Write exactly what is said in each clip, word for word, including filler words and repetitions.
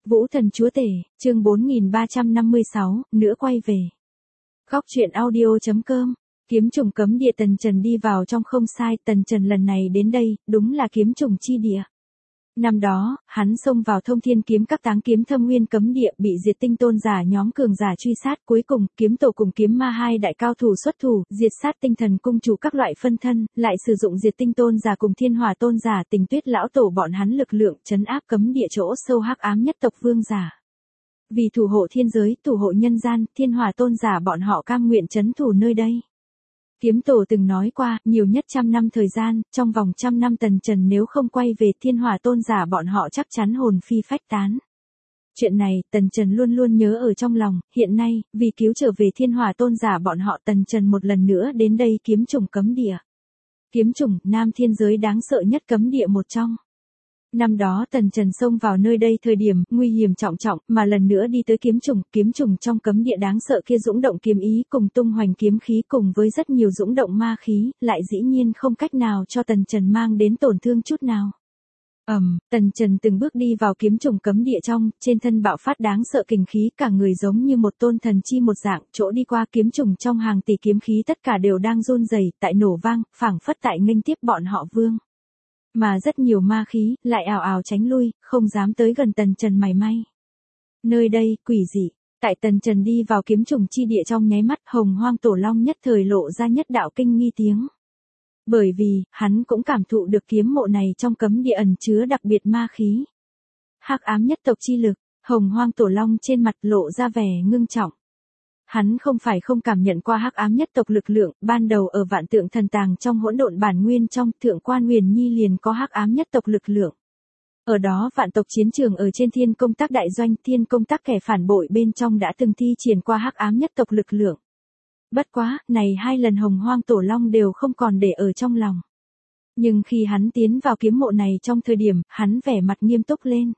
Vũ Thần Chúa Tể, chương bốn nghìn ba trăm năm mươi sáu, nữa quay về. Góc truyện audio.com, kiếm trùng cấm địa. Tần Trần đi vào trong không sai, Tần Trần lần này đến đây, đúng là kiếm trùng chi địa. Năm đó, hắn xông vào Thông Thiên Kiếm Các táng kiếm thâm nguyên cấm địa, bị Diệt Tinh Tôn giả nhóm cường giả truy sát, cuối cùng, kiếm tổ cùng kiếm ma hai đại cao thủ xuất thủ, diệt sát Tinh Thần cung chủ các loại phân thân, lại sử dụng Diệt Tinh Tôn giả cùng Thiên Hỏa Tôn giả, Tình Tuyết lão tổ bọn hắn lực lượng trấn áp cấm địa chỗ sâu hắc ám nhất tộc vương giả. Vì thủ hộ thiên giới, thủ hộ nhân gian, Thiên Hỏa Tôn giả bọn họ cam nguyện trấn thủ nơi đây. Kiếm tổ từng nói qua, nhiều nhất trăm năm thời gian, trong vòng trăm năm Tần Trần nếu không quay về, Thiên Hỏa Tôn giả bọn họ chắc chắn hồn phi phách tán. Chuyện này, Tần Trần luôn luôn nhớ ở trong lòng, hiện nay, vì cứu trở về Thiên Hỏa Tôn giả bọn họ, Tần Trần một lần nữa đến đây kiếm trùng cấm địa. Kiếm trùng, nam thiên giới đáng sợ nhất cấm địa một trong. Năm đó Tần Trần xông vào nơi đây thời điểm nguy hiểm trọng trọng, mà lần nữa đi tới kiếm trùng, kiếm trùng trong cấm địa đáng sợ kia dũng động kiếm ý cùng tung hoành kiếm khí cùng với rất nhiều dũng động ma khí, lại dĩ nhiên không cách nào cho Tần Trần mang đến tổn thương chút nào. Ầm, um, Tần Trần từng bước đi vào kiếm trùng cấm địa trong, trên thân bạo phát đáng sợ kình khí, cả người giống như một tôn thần chi một dạng, chỗ đi qua kiếm trùng trong hàng tỷ kiếm khí tất cả đều đang run rẩy, tại nổ vang, phảng phất tại nghênh tiếp bọn họ vương. Mà rất nhiều ma khí, lại ào ào tránh lui, không dám tới gần Tần Trần mảy may. Nơi đây, quỷ dị. Tại Tần Trần đi vào kiếm trùng chi địa trong nháy mắt, Hồng Hoang Tổ Long nhất thời lộ ra nhất đạo kinh nghi tiếng. Bởi vì, hắn cũng cảm thụ được kiếm mộ này trong cấm địa ẩn chứa đặc biệt ma khí. Hắc ám nhất tộc chi lực, Hồng Hoang Tổ Long trên mặt lộ ra vẻ ngưng trọng. Hắn không phải không cảm nhận qua hắc ám nhất tộc lực lượng, ban đầu ở vạn tượng thần tàng trong hỗn độn bản nguyên trong, Thượng Quan Huyền Nhi liền có hắc ám nhất tộc lực lượng. Ở đó vạn tộc chiến trường ở trên Thiên Công Tác đại doanh, Thiên Công Tác kẻ phản bội bên trong đã từng thi triển qua hắc ám nhất tộc lực lượng. Bất quá, này hai lần Hồng Hoang Tổ Long đều không còn để ở trong lòng. Nhưng khi hắn tiến vào kiếm mộ này trong thời điểm, hắn vẻ mặt nghiêm túc lên.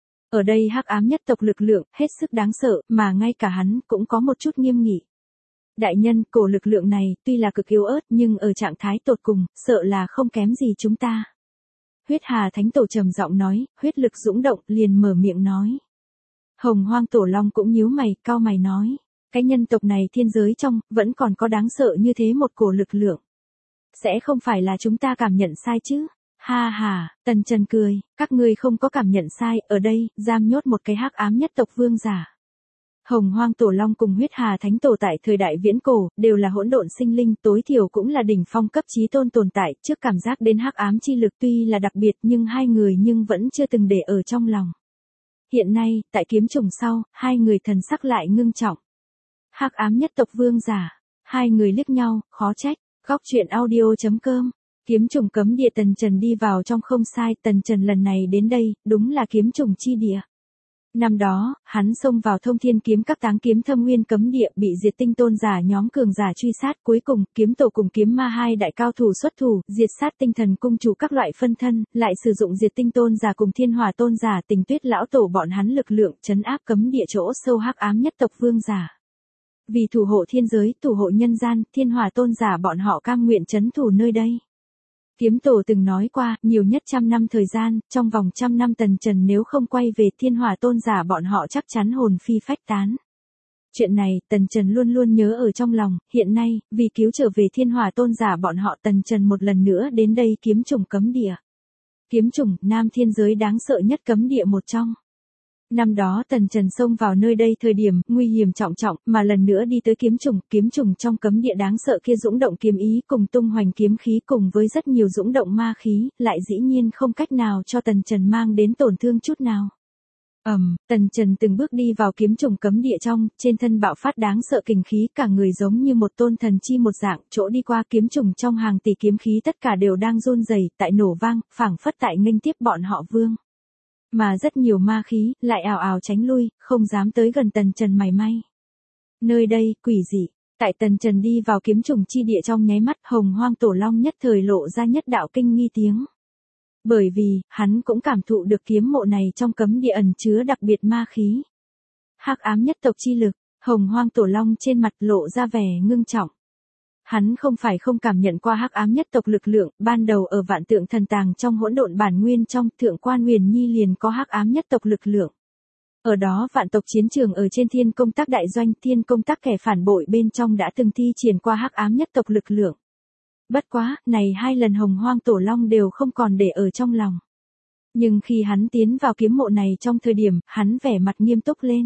Ở đây hắc ám nhất tộc lực lượng, hết sức đáng sợ, mà ngay cả hắn cũng có một chút nghiêm nghị. Đại nhân, cổ lực lượng này, tuy là cực yếu ớt, nhưng ở trạng thái tột cùng, sợ là không kém gì chúng ta. Huyết Hà Thánh Tổ trầm giọng nói, huyết lực dũng động, liền mở miệng nói. Hồng Hoang Tổ Long cũng nhíu mày, cau mày nói, cái nhân tộc này thiên giới trong, vẫn còn có đáng sợ như thế một cổ lực lượng. Sẽ không phải là chúng ta cảm nhận sai chứ? Ha ha, Tần Trần cười, các ngươi không có cảm nhận sai, ở đây, giam nhốt một cái hắc ám nhất tộc vương giả. Hồng Hoang Tổ Long cùng Huyết Hà Thánh Tổ tại thời đại viễn cổ, đều là hỗn độn sinh linh, tối thiểu cũng là đỉnh phong cấp chí tôn tồn tại, trước cảm giác đến hắc ám chi lực tuy là đặc biệt nhưng hai người nhưng vẫn chưa từng để ở trong lòng. Hiện nay, tại kiếm trùng sau, hai người thần sắc lại ngưng trọng. Hắc ám nhất tộc vương giả, hai người liếc nhau, khó trách. Góc truyện audio.com, kiếm trùng cấm địa. Tần Trần đi vào trong không sai, Tần Trần lần này đến đây, đúng là kiếm trùng chi địa. Năm đó, hắn xông vào Thông Thiên Kiếm Các táng kiếm thâm nguyên cấm địa, bị Diệt Tinh Tôn giả nhóm cường giả truy sát, cuối cùng, kiếm tổ cùng kiếm ma hai đại cao thủ xuất thủ, diệt sát Tinh Thần cung chủ các loại phân thân, lại sử dụng Diệt Tinh Tôn giả cùng Thiên Hỏa Tôn giả, Tình Tuyết lão tổ bọn hắn lực lượng trấn áp cấm địa chỗ sâu hắc ám nhất tộc vương giả. Vì thủ hộ thiên giới, thủ hộ nhân gian, Thiên Hỏa Tôn giả bọn họ cam nguyện trấn thủ nơi đây. Kiếm tổ từng nói qua, nhiều nhất trăm năm thời gian, trong vòng trăm năm Tần Trần nếu không quay về, Thiên Hỏa Tôn giả bọn họ chắc chắn hồn phi phách tán. Chuyện này, Tần Trần luôn luôn nhớ ở trong lòng, hiện nay, vì cứu trở về Thiên Hỏa Tôn giả bọn họ, Tần Trần một lần nữa đến đây kiếm trùng cấm địa. Kiếm trùng, nam thiên giới đáng sợ nhất cấm địa một trong. Năm đó Tần Trần xông vào nơi đây thời điểm nguy hiểm trọng trọng, mà lần nữa đi tới kiếm trùng, kiếm trùng trong cấm địa đáng sợ kia dũng động kiếm ý cùng tung hoành kiếm khí cùng với rất nhiều dũng động ma khí, lại dĩ nhiên không cách nào cho Tần Trần mang đến tổn thương chút nào. Ầm, um, Tần Trần từng bước đi vào kiếm trùng cấm địa trong, trên thân bạo phát đáng sợ kình khí, cả người giống như một tôn thần chi một dạng, chỗ đi qua kiếm trùng trong hàng tỷ kiếm khí tất cả đều đang run rẩy, tại nổ vang, phảng phất tại nghênh tiếp bọn họ vương. Mà rất nhiều ma khí, lại ào ào tránh lui, không dám tới gần Tần Trần mảy may. Nơi đây, quỷ dị. Tại Tần Trần đi vào kiếm trùng chi địa trong nháy mắt, Hồng Hoang Tổ Long nhất thời lộ ra nhất đạo kinh nghi tiếng. Bởi vì, hắn cũng cảm thụ được kiếm mộ này trong cấm địa ẩn chứa đặc biệt ma khí. Hắc ám nhất tộc chi lực, Hồng Hoang Tổ Long trên mặt lộ ra vẻ ngưng trọng. Hắn không phải không cảm nhận qua hắc ám nhất tộc lực lượng, ban đầu ở vạn tượng thần tàng trong hỗn độn bản nguyên trong, Thượng Quan Huyền Nhi liền có hắc ám nhất tộc lực lượng. Ở đó vạn tộc chiến trường ở trên thiên công tác đại doanh, thiên công tác kẻ phản bội bên trong đã từng thi triển qua hắc ám nhất tộc lực lượng. Bất quá, này hai lần Hồng Hoang Tổ Long đều không còn để ở trong lòng. Nhưng khi hắn tiến vào kiếm mộ này trong thời điểm, hắn vẻ mặt nghiêm túc lên.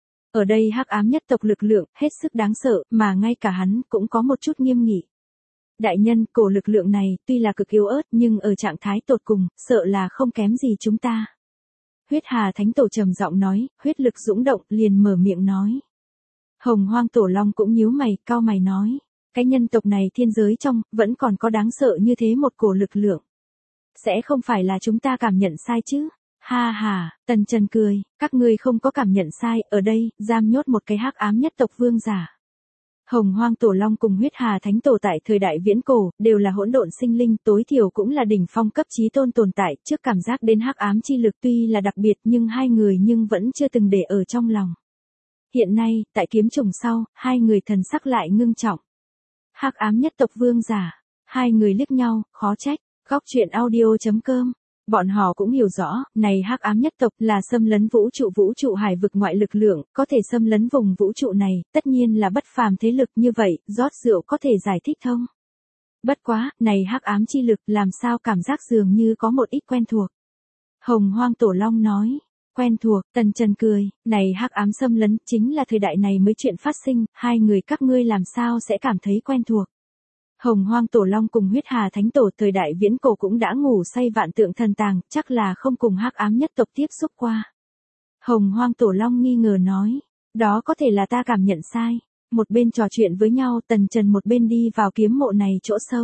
Ở đây hắc ám nhất tộc lực lượng, hết sức đáng sợ, mà ngay cả hắn cũng có một chút nghiêm nghị. Đại nhân, cổ lực lượng này, tuy là cực yếu ớt nhưng ở trạng thái tột cùng, sợ là không kém gì chúng ta. Huyết Hà Thánh Tổ trầm giọng nói, huyết lực dũng động, liền mở miệng nói. Hồng Hoang Tổ Long cũng nhíu mày, cau mày nói. Cái nhân tộc này thiên giới trong, vẫn còn có đáng sợ như thế một cổ lực lượng. Sẽ không phải là chúng ta cảm nhận sai chứ? Ha ha, Tần Trần cười, các ngươi không có cảm nhận sai, ở đây, giam nhốt một cái hắc ám nhất tộc vương giả. Hồng Hoang Tổ Long cùng Huyết Hà Thánh Tổ tại thời đại viễn cổ, đều là hỗn độn sinh linh, tối thiểu cũng là đỉnh phong cấp chí tôn tồn tại, trước cảm giác đến hắc ám chi lực tuy là đặc biệt nhưng hai người nhưng vẫn chưa từng để ở trong lòng. Hiện nay, tại kiếm trùng sau, hai người thần sắc lại ngưng trọng. Hắc ám nhất tộc vương giả, hai người liếc nhau, khó trách. Góc truyện audio chấm com. Bọn họ cũng hiểu rõ, này hắc ám nhất tộc là xâm lấn vũ trụ vũ trụ hải vực ngoại lực lượng, có thể xâm lấn vùng vũ trụ này, tất nhiên là bất phàm thế lực như vậy, rót rượu có thể giải thích thông. Bất quá, này hắc ám chi lực làm sao cảm giác dường như có một ít quen thuộc. Hồng Hoang Tổ Long nói, quen thuộc, Tần Trần cười, này hắc ám xâm lấn chính là thời đại này mới chuyện phát sinh, hai người các ngươi làm sao sẽ cảm thấy quen thuộc. Hồng Hoang Tổ Long cùng Huyết Hà Thánh Tổ thời đại viễn cổ cũng đã ngủ say vạn tượng thần tàng, chắc là không cùng hắc ám nhất tộc tiếp xúc qua. Hồng Hoang Tổ Long nghi ngờ nói, đó có thể là ta cảm nhận sai. Một bên trò chuyện với nhau, Tần Trần một bên đi vào kiếm mộ này chỗ sâu.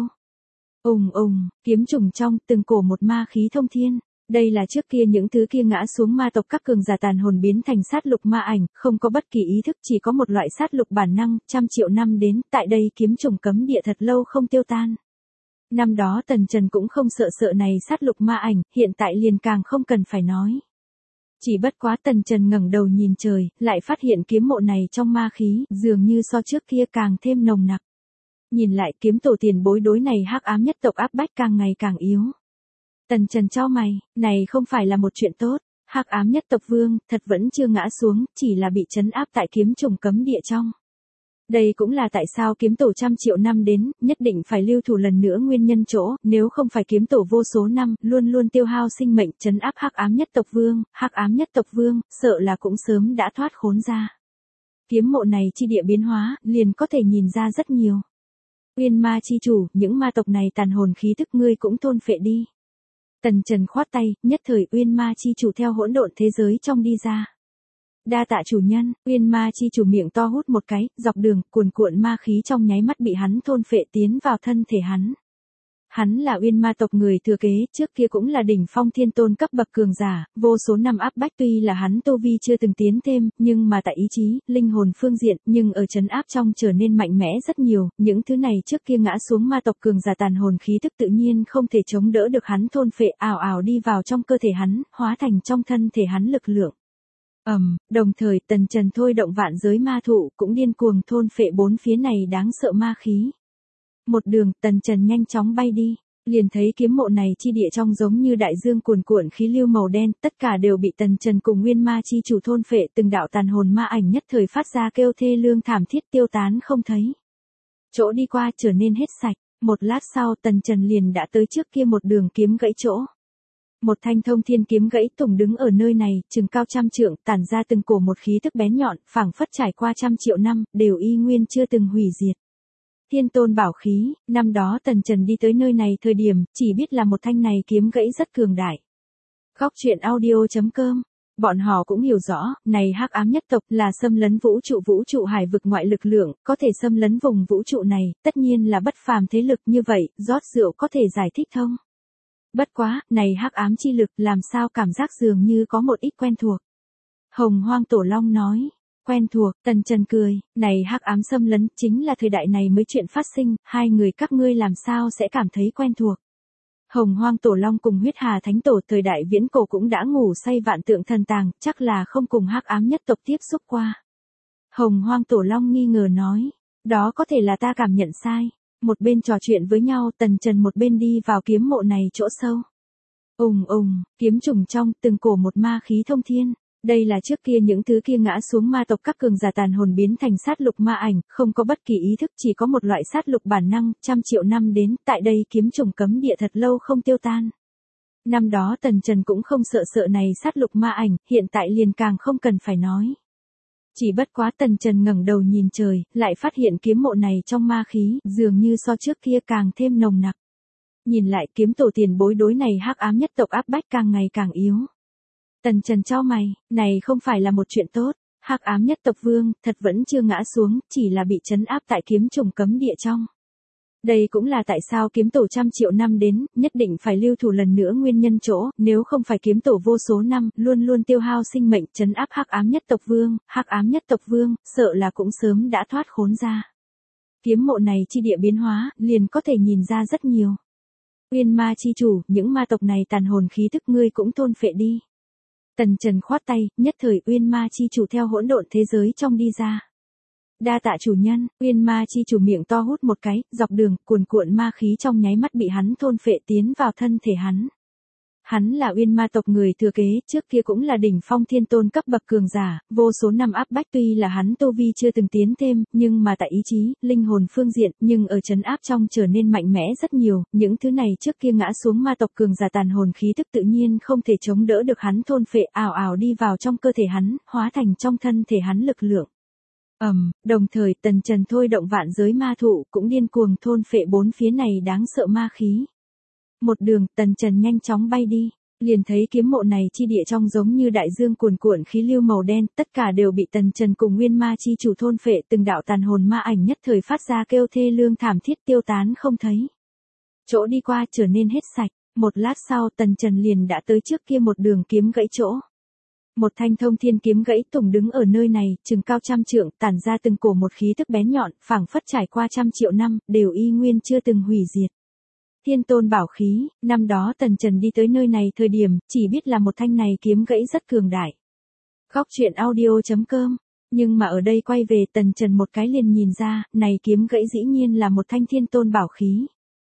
Ùng ùng, kiếm trùng trong, từng cổ một ma khí thông thiên. Đây là trước kia những thứ kia ngã xuống ma tộc các cường giả tàn hồn biến thành sát lục ma ảnh, không có bất kỳ ý thức, chỉ có một loại sát lục bản năng, trăm triệu năm đến, tại đây kiếm trùng cấm địa thật lâu không tiêu tan. Năm đó Tần Trần cũng không sợ sợ này sát lục ma ảnh, hiện tại liền càng không cần phải nói. Chỉ bất quá Tần Trần ngẩng đầu nhìn trời, lại phát hiện kiếm mộ này trong ma khí, dường như so trước kia càng thêm nồng nặc. Nhìn lại kiếm tổ tiền bối đối này hắc ám nhất tộc áp bách càng ngày càng yếu. Tần Trần chau mày, này không phải là một chuyện tốt, hắc ám nhất tộc vương, thật vẫn chưa ngã xuống, chỉ là bị trấn áp tại kiếm trùng cấm địa trong. Đây cũng là tại sao kiếm tổ trăm triệu năm đến, nhất định phải lưu thủ lần nữa nguyên nhân chỗ, nếu không phải kiếm tổ vô số năm, luôn luôn tiêu hao sinh mệnh trấn áp hắc ám nhất tộc vương, hắc ám nhất tộc vương, sợ là cũng sớm đã thoát khốn ra. Kiếm mộ này chi địa biến hóa, liền có thể nhìn ra rất nhiều. Uyên ma chi chủ, những ma tộc này tàn hồn khí tức ngươi cũng thôn phệ đi. Tần Trần khoát tay, nhất thời Uyên ma chi chủ theo hỗn độn thế giới trong đi ra. Đa tạ chủ nhân, Uyên ma chi chủ miệng to hút một cái, dọc đường, cuồn cuộn ma khí trong nháy mắt bị hắn thôn phệ tiến vào thân thể hắn. Hắn là Uyên ma tộc người thừa kế, trước kia cũng là đỉnh phong thiên tôn cấp bậc cường giả, vô số năm áp bách tuy là hắn tu vi chưa từng tiến thêm, nhưng mà tại ý chí, linh hồn phương diện, nhưng ở trấn áp trong trở nên mạnh mẽ rất nhiều, những thứ này trước kia ngã xuống ma tộc cường giả tàn hồn khí tức tự nhiên không thể chống đỡ được hắn thôn phệ ảo ảo đi vào trong cơ thể hắn, hóa thành trong thân thể hắn lực lượng. Ầm, um, đồng thời Tần Trần thôi động vạn giới ma thụ cũng điên cuồng thôn phệ bốn phía này đáng sợ ma khí. Một đường, Tần Trần nhanh chóng bay đi, liền thấy kiếm mộ này chi địa trong giống như đại dương cuồn cuộn khí lưu màu đen, tất cả đều bị Tần Trần cùng Nguyên ma chi chủ thôn phệ, từng đạo tàn hồn ma ảnh nhất thời phát ra kêu thê lương thảm thiết tiêu tán không thấy. Chỗ đi qua trở nên hết sạch, một lát sau Tần Trần liền đã tới trước kia một đường kiếm gãy chỗ. Một thanh thông thiên kiếm gãy tùng đứng ở nơi này, chừng cao trăm trượng, tản ra từng cổ một khí tức bén nhọn, phảng phất trải qua trăm triệu năm, đều y nguyên chưa từng hủy diệt. Thiên tôn bảo khí, năm đó Tần Trần đi tới nơi này thời điểm, chỉ biết là một thanh này kiếm gãy rất cường đại. Góc truyện audio chấm com. Bọn họ cũng hiểu rõ, này hắc ám nhất tộc là xâm lấn vũ trụ vũ trụ hải vực ngoại lực lượng, có thể xâm lấn vùng vũ trụ này, tất nhiên là bất phàm thế lực như vậy, rót rượu có thể giải thích thông. Bất quá, này hắc ám chi lực làm sao cảm giác dường như có một ít quen thuộc. Hồng Hoang Tổ Long nói, quen thuộc, Tần Trần cười, này hắc ám xâm lấn chính là thời đại này mới chuyện phát sinh, hai người các ngươi làm sao sẽ cảm thấy quen thuộc. Hồng Hoang Tổ Long cùng Huyết Hà Thánh Tổ thời đại viễn cổ cũng đã ngủ say vạn tượng thần tàng, chắc là không cùng hắc ám nhất tộc tiếp xúc qua. Hồng Hoang Tổ Long nghi ngờ nói, đó có thể là ta cảm nhận sai. Một bên trò chuyện với nhau, Tần Trần một bên đi vào kiếm mộ này chỗ sâu. Ùng ùng, kiếm trùng trong, từng cổ một ma khí thông thiên. Đây là trước kia những thứ kia ngã xuống ma tộc các cường giả tàn hồn biến thành sát lục ma ảnh, không có bất kỳ ý thức, chỉ có một loại sát lục bản năng, trăm triệu năm đến, tại đây kiếm trùng cấm địa thật lâu không tiêu tan. Năm đó Tần Trần cũng không sợ sợ này sát lục ma ảnh, hiện tại liền càng không cần phải nói. Chỉ bất quá Tần Trần ngẩng đầu nhìn trời, lại phát hiện kiếm mộ này trong ma khí, dường như so trước kia càng thêm nồng nặc. Nhìn lại kiếm tổ tiền bối đối này hắc ám nhất tộc áp bách càng ngày càng yếu. Tần Trần chau mày, này không phải là một chuyện tốt, hắc ám nhất tộc vương, thật vẫn chưa ngã xuống, chỉ là bị trấn áp tại kiếm trùng cấm địa trong. Đây cũng là tại sao kiếm tổ trăm triệu năm đến, nhất định phải lưu thủ lần nữa nguyên nhân chỗ, nếu không phải kiếm tổ vô số năm, luôn luôn tiêu hao sinh mệnh trấn áp hắc ám nhất tộc vương, hắc ám nhất tộc vương, sợ là cũng sớm đã thoát khốn ra. Kiếm mộ này chi địa biến hóa, liền có thể nhìn ra rất nhiều. Uyên ma chi chủ, những ma tộc này tàn hồn khí thức ngươi cũng thôn phệ đi. Tần Trần khoát tay, nhất thời Uyên ma chi chủ theo hỗn độn thế giới trong đi ra. Đa tạ chủ nhân, Uyên ma chi chủ miệng to hút một cái, dọc đường, cuồn cuộn ma khí trong nháy mắt bị hắn thôn phệ tiến vào thân thể hắn. Hắn là Uyên ma tộc người thừa kế, trước kia cũng là đỉnh phong thiên tôn cấp bậc cường giả, vô số năm áp bách tuy là hắn tu vi chưa từng tiến thêm, nhưng mà tại ý chí, linh hồn phương diện, nhưng ở trấn áp trong trở nên mạnh mẽ rất nhiều, những thứ này trước kia ngã xuống ma tộc cường giả tàn hồn khí tức tự nhiên không thể chống đỡ được hắn thôn phệ, ảo ảo đi vào trong cơ thể hắn, hóa thành trong thân thể hắn lực lượng. Ầm, um, đồng thời Tần Trần thôi động vạn giới ma thụ, cũng điên cuồng thôn phệ bốn phía này đáng sợ ma khí. Một đường, Tần Trần nhanh chóng bay đi, liền thấy kiếm mộ này chi địa trong giống như đại dương cuồn cuộn khí lưu màu đen, tất cả đều bị Tần Trần cùng Nguyên ma chi chủ thôn phệ, từng đạo tàn hồn ma ảnh nhất thời phát ra kêu thê lương thảm thiết tiêu tán không thấy. Chỗ đi qua trở nên hết sạch, một lát sau Tần Trần liền đã tới trước kia một đường kiếm gãy chỗ. Một thanh thông thiên kiếm gãy tùng đứng ở nơi này, chừng cao trăm trượng, tản ra từng cổ một khí tức bén nhọn, phảng phất trải qua trăm triệu năm, đều y nguyên chưa từng hủy diệt. Thiên tôn bảo khí, năm đó Tần Trần đi tới nơi này thời điểm, chỉ biết là một thanh này kiếm gãy rất cường đại. Góc truyện audio chấm com, nhưng mà ở đây quay về Tần Trần một cái liền nhìn ra, này kiếm gãy dĩ nhiên là một thanh thiên tôn bảo khí.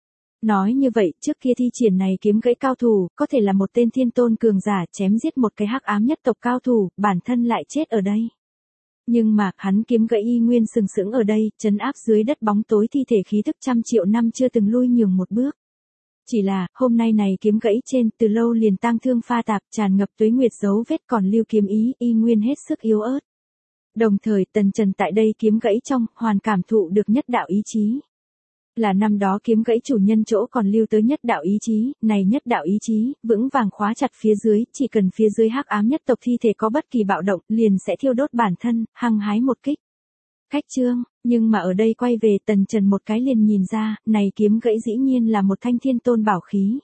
Nói như vậy, trước kia thi triển này kiếm gãy cao thủ, có thể là một tên thiên tôn cường giả chém giết một cái hắc ám nhất tộc cao thủ, bản thân lại chết ở đây. Nhưng mà, hắn kiếm gãy y nguyên sừng sững ở đây, trấn áp dưới đất bóng tối thi thể khí thức trăm triệu năm chưa từng lui nhường một bước. Chỉ là, hôm nay này kiếm gãy trên, từ lâu liền tang thương pha tạp, tràn ngập tuế nguyệt dấu vết còn lưu kiếm ý, y nguyên hết sức yếu ớt. Đồng thời, Tần Trần tại đây kiếm gãy trong, hoàn cảm thụ được nhất đạo ý chí. Là năm đó kiếm gãy chủ nhân chỗ còn lưu tới nhất đạo ý chí, này nhất đạo ý chí, vững vàng khóa chặt phía dưới, chỉ cần phía dưới hắc ám nhất tộc thi thể có bất kỳ bạo động, liền sẽ thiêu đốt bản thân, hăng hái một kích. Khách trương, nhưng mà ở đây quay về Tần Trần một cái liền nhìn ra, này kiếm gãy dĩ nhiên là một thanh thiên tôn bảo khí.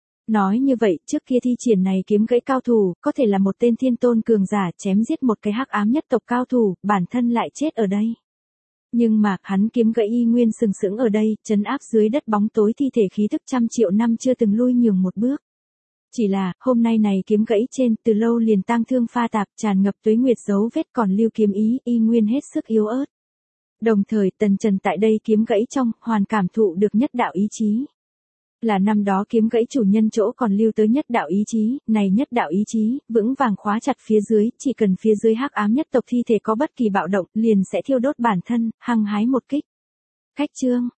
Nói như vậy, trước kia thi triển này kiếm gãy cao thủ, có thể là một tên thiên tôn cường giả chém giết một cái hắc ám nhất tộc cao thủ, bản thân lại chết ở đây. Nhưng mà, hắn kiếm gãy y nguyên sừng sững ở đây, trấn áp dưới đất bóng tối thi thể khí thức trăm triệu năm chưa từng lui nhường một bước. Chỉ là, hôm nay này kiếm gãy trên, từ lâu liền tang thương pha tạp, tràn ngập tuế nguyệt dấu vết còn lưu kiếm ý, y nguyên hết sức yếu ớt. Đồng thời, Tần Trần tại đây kiếm gãy trong, hoàn cảm thụ được nhất đạo ý chí. Là năm đó kiếm gãy chủ nhân chỗ còn lưu tới nhất đạo ý chí, này nhất đạo ý chí, vững vàng khóa chặt phía dưới, chỉ cần phía dưới hắc ám nhất tộc thi thể có bất kỳ bạo động, liền sẽ thiêu đốt bản thân, hăng hái một kích. Khách trương,